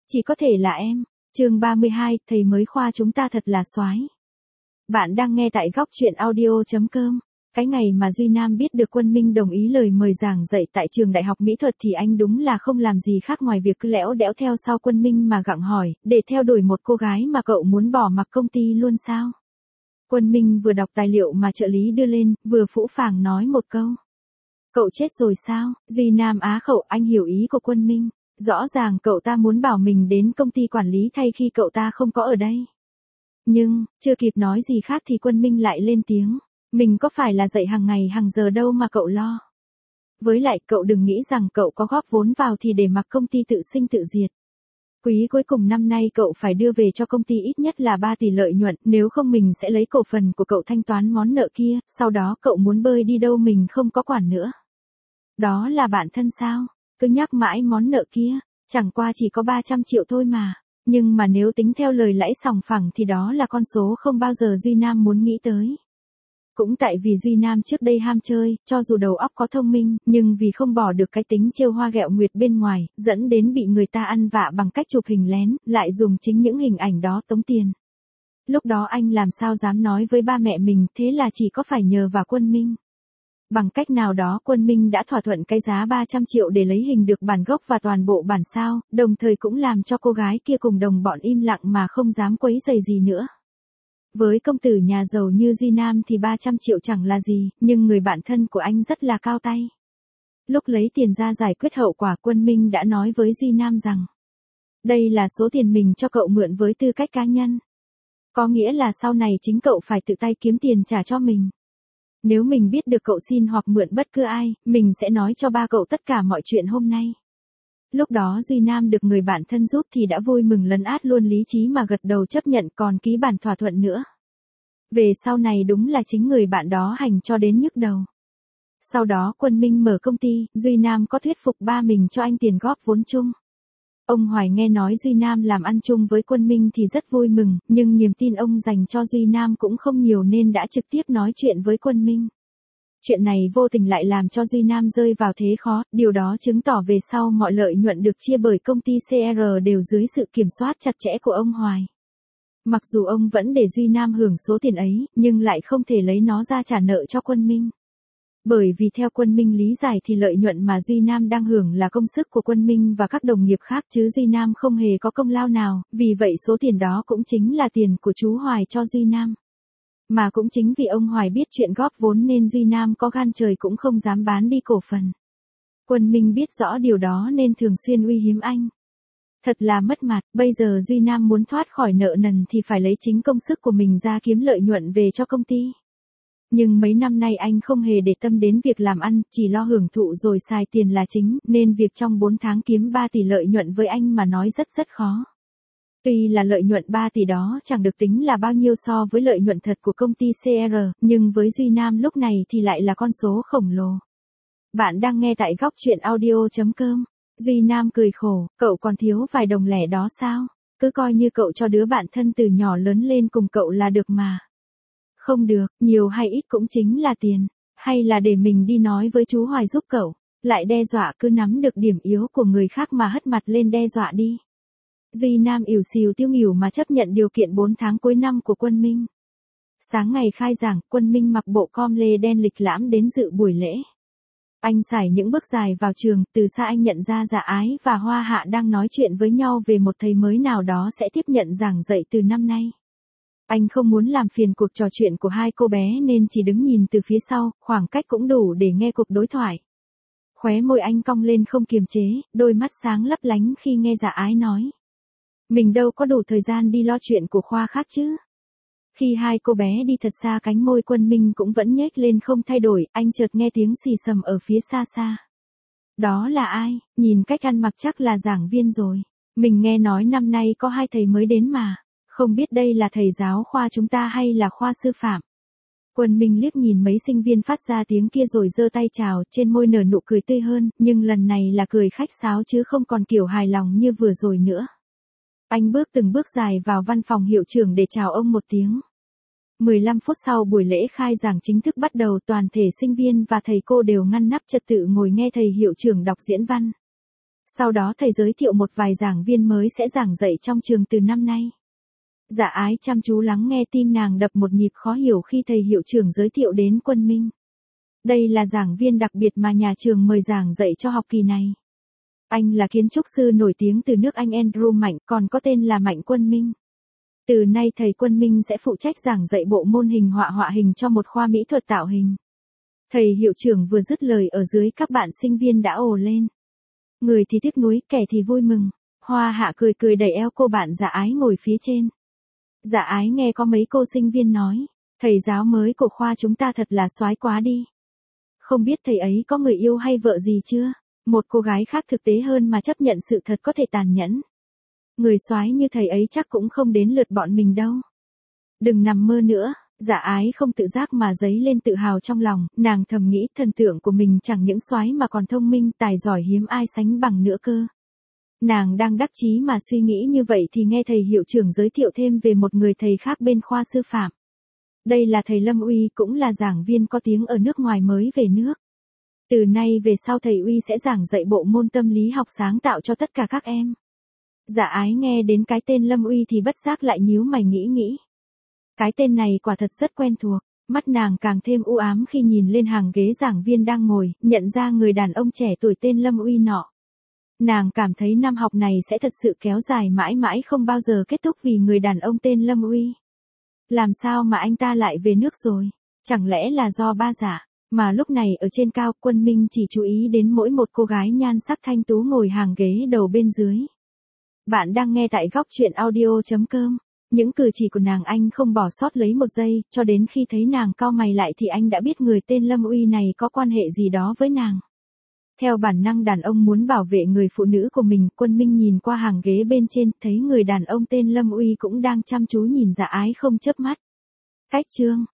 Chỉ có thể là em. Chương 32, thầy mới khoa chúng ta thật là soái. Bạn đang nghe tại góc truyện audio.com. Cái ngày mà Duy Nam biết được Quân Minh đồng ý lời mời giảng dạy tại trường đại học mỹ thuật thì anh đúng là không làm gì khác ngoài việc cứ lẽo đẽo theo sau Quân Minh mà gặng hỏi, để theo đuổi một cô gái mà cậu muốn bỏ mặc công ty luôn sao? Quân Minh vừa đọc tài liệu mà trợ lý đưa lên, vừa phũ phàng nói một câu. Cậu chết rồi sao? Duy Nam á khẩu, anh hiểu ý của Quân Minh. Rõ ràng cậu ta muốn bảo mình đến công ty quản lý thay khi cậu ta không có ở đây. Nhưng, chưa kịp nói gì khác thì Quân Minh lại lên tiếng. Mình có phải là dạy hàng ngày hàng giờ đâu mà cậu lo. Với lại cậu đừng nghĩ rằng cậu có góp vốn vào thì để mặc công ty tự sinh tự diệt. Quý cuối cùng năm nay cậu phải đưa về cho công ty ít nhất là 3 tỷ lợi nhuận, nếu không mình sẽ lấy cổ phần của cậu thanh toán món nợ kia, sau đó cậu muốn bơi đi đâu mình không có quản nữa. Đó là bạn thân sao? Cứ nhắc mãi món nợ kia, chẳng qua chỉ có 300 triệu thôi mà. Nhưng mà nếu tính theo lời lãi sòng phẳng thì đó là con số không bao giờ Duy Nam muốn nghĩ tới. Cũng tại vì Duy Nam trước đây ham chơi, cho dù đầu óc có thông minh, nhưng vì không bỏ được cái tính trêu hoa ghẹo nguyệt bên ngoài, dẫn đến bị người ta ăn vạ bằng cách chụp hình lén, lại dùng chính những hình ảnh đó tống tiền. Lúc đó anh làm sao dám nói với ba mẹ mình, thế là chỉ có phải nhờ vào Quân Minh. Bằng cách nào đó Quân Minh đã thỏa thuận cái giá 300 triệu để lấy hình được bản gốc và toàn bộ bản sao, đồng thời cũng làm cho cô gái kia cùng đồng bọn im lặng mà không dám quấy rầy gì nữa. Với công tử nhà giàu như Duy Nam thì 300 triệu chẳng là gì, nhưng người bạn thân của anh rất là cao tay. Lúc lấy tiền ra giải quyết hậu quả, Quân Minh đã nói với Duy Nam rằng, đây là số tiền mình cho cậu mượn với tư cách cá nhân. Có nghĩa là sau này chính cậu phải tự tay kiếm tiền trả cho mình. Nếu mình biết được cậu xin hoặc mượn bất cứ ai, mình sẽ nói cho ba cậu tất cả mọi chuyện hôm nay. Lúc đó Duy Nam được người bạn thân giúp thì đã vui mừng lấn át luôn lý trí mà gật đầu chấp nhận, còn ký bản thỏa thuận nữa. Về sau này đúng là chính người bạn đó hành cho đến nhức đầu. Sau đó Quân Minh mở công ty, Duy Nam có thuyết phục ba mình cho anh tiền góp vốn chung. Ông Hoài nghe nói Duy Nam làm ăn chung với Quân Minh thì rất vui mừng, nhưng niềm tin ông dành cho Duy Nam cũng không nhiều nên đã trực tiếp nói chuyện với Quân Minh. Chuyện này vô tình lại làm cho Duy Nam rơi vào thế khó, điều đó chứng tỏ về sau mọi lợi nhuận được chia bởi công ty CR đều dưới sự kiểm soát chặt chẽ của ông Hoài. Mặc dù ông vẫn để Duy Nam hưởng số tiền ấy, nhưng lại không thể lấy nó ra trả nợ cho Quân Minh. Bởi vì theo Quân Minh lý giải thì lợi nhuận mà Duy Nam đang hưởng là công sức của Quân Minh và các đồng nghiệp khác chứ Duy Nam không hề có công lao nào, vì vậy số tiền đó cũng chính là tiền của chú Hoài cho Duy Nam. Mà cũng chính vì ông Hoài biết chuyện góp vốn nên Duy Nam có gan trời cũng không dám bán đi cổ phần. Quân Minh biết rõ điều đó nên thường xuyên uy hiếp anh. Thật là mất mặt, bây giờ Duy Nam muốn thoát khỏi nợ nần thì phải lấy chính công sức của mình ra kiếm lợi nhuận về cho công ty. Nhưng mấy năm nay anh không hề để tâm đến việc làm ăn, chỉ lo hưởng thụ rồi xài tiền là chính, nên việc trong 4 tháng kiếm 3 tỷ lợi nhuận với anh mà nói rất khó. Tuy là lợi nhuận 3 tỷ đó chẳng được tính là bao nhiêu so với lợi nhuận thật của công ty CR, nhưng với Duy Nam lúc này thì lại là con số khổng lồ. Bạn đang nghe tại góc truyện audio.com. Duy Nam cười khổ, cậu còn thiếu vài đồng lẻ đó sao? Cứ coi như cậu cho đứa bạn thân từ nhỏ lớn lên cùng cậu là được mà. Không được, nhiều hay ít cũng chính là tiền. Hay là để mình đi nói với chú Hoài giúp cậu. Lại đe dọa, cứ nắm được điểm yếu của người khác mà hất mặt lên đe dọa đi. Duy Nam ỉu xìu tiêu nghỉu mà chấp nhận điều kiện 4 tháng cuối năm của Quân Minh. Sáng ngày khai giảng, Quân Minh mặc bộ com lê đen lịch lãm đến dự buổi lễ. Anh sải những bước dài vào trường, từ xa anh nhận ra Dạ Ái và Hoa Hạ đang nói chuyện với nhau về một thầy mới nào đó sẽ tiếp nhận giảng dạy từ năm nay. Anh không muốn làm phiền cuộc trò chuyện của hai cô bé nên chỉ đứng nhìn từ phía sau, khoảng cách cũng đủ để nghe cuộc đối thoại. Khóe môi anh cong lên không kiềm chế, đôi mắt sáng lấp lánh khi nghe Dạ Ái nói. Mình đâu có đủ thời gian đi lo chuyện của khoa khác chứ. Khi hai cô bé đi thật xa cánh môi Quân Minh cũng vẫn nhếch lên không thay đổi, anh chợt nghe tiếng xì xầm ở phía xa xa. Đó là ai? Nhìn cách ăn mặc chắc là giảng viên rồi. Mình nghe nói năm nay có 2 thầy mới đến mà. Không biết đây là thầy giáo khoa chúng ta hay là khoa sư phạm. Quân Minh liếc nhìn mấy sinh viên phát ra tiếng kia rồi giơ tay chào, trên môi nở nụ cười tươi hơn, nhưng lần này là cười khách sáo chứ không còn kiểu hài lòng như vừa rồi nữa. Anh bước từng bước dài vào văn phòng hiệu trưởng để chào ông một tiếng. 15 phút sau buổi lễ khai giảng chính thức bắt đầu, toàn thể sinh viên và thầy cô đều ngăn nắp trật tự ngồi nghe thầy hiệu trưởng đọc diễn văn. Sau đó thầy giới thiệu một vài giảng viên mới sẽ giảng dạy trong trường từ năm nay. Dạ Ái chăm chú lắng nghe, tim nàng đập một nhịp khó hiểu khi thầy hiệu trưởng giới thiệu đến Quân Minh. Đây là giảng viên đặc biệt mà nhà trường mời giảng dạy cho học kỳ này. Anh là kiến trúc sư nổi tiếng từ nước Anh Andrew Mạnh, còn có tên là Mạnh Quân Minh. Từ nay thầy Quân Minh sẽ phụ trách giảng dạy bộ môn hình họa hình cho một khoa mỹ thuật tạo hình. Thầy hiệu trưởng vừa dứt lời ở dưới các bạn sinh viên đã ồ lên. Người thì tiếc nuối, kẻ thì vui mừng. Hoa Hạ cười cười đẩy eo cô bạn Dạ Ái ngồi phía trên. Dạ Ái nghe có mấy cô sinh viên nói, thầy giáo mới của khoa chúng ta thật là soái quá đi. Không biết thầy ấy có người yêu hay vợ gì chưa? Một cô gái khác thực tế hơn mà chấp nhận sự thật có thể tàn nhẫn. Người soái như thầy ấy chắc cũng không đến lượt bọn mình đâu. Đừng nằm mơ nữa. Dạ Ái không tự giác mà dấy lên tự hào trong lòng, nàng thầm nghĩ thần tượng của mình chẳng những soái mà còn thông minh, tài giỏi hiếm ai sánh bằng nữa cơ. Nàng đang đắc chí mà suy nghĩ như vậy thì nghe thầy hiệu trưởng giới thiệu thêm về một người thầy khác bên khoa sư phạm. Đây là thầy Lâm Uy, cũng là giảng viên có tiếng ở nước ngoài mới về nước. Từ nay về sau thầy Uy sẽ giảng dạy bộ môn tâm lý học sáng tạo cho tất cả các em. Dạ Ái nghe đến cái tên Lâm Uy thì bất giác lại nhíu mày nghĩ. Cái tên này quả thật rất quen thuộc, mắt nàng càng thêm u ám khi nhìn lên hàng ghế giảng viên đang ngồi, nhận ra người đàn ông trẻ tuổi tên Lâm Uy nọ. Nàng cảm thấy năm học này sẽ thật sự kéo dài mãi mãi không bao giờ kết thúc vì người đàn ông tên Lâm Uy. Làm sao mà anh ta lại về nước rồi? Chẳng lẽ là do ba giả? Mà lúc này ở trên cao, Quân Minh chỉ chú ý đến mỗi một cô gái nhan sắc thanh tú ngồi hàng ghế đầu bên dưới. Bạn đang nghe tại góc truyện audio.com. Những cử chỉ của nàng anh không bỏ sót lấy một giây, cho đến khi thấy nàng cau mày lại thì anh đã biết người tên Lâm Uy này có quan hệ gì đó với nàng. Theo bản năng đàn ông muốn bảo vệ người phụ nữ của mình, Quân Minh nhìn qua hàng ghế bên trên, thấy người đàn ông tên Lâm Uy cũng đang chăm chú nhìn Dạ Ái không chớp mắt. Cách chương